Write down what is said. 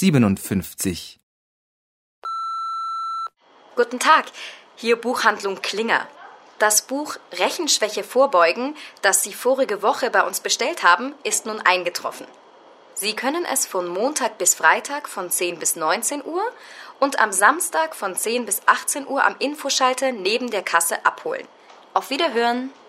57. Guten Tag, hier Buchhandlung Klinger. Das Buch Rechenschwäche vorbeugen, das Sie vorige Woche bei uns bestellt haben, ist nun eingetroffen. Sie können es von Montag bis Freitag von 10 bis 19 Uhr und am Samstag von 10 bis 18 Uhr am Infoschalter neben der Kasse abholen. Auf Wiederhören!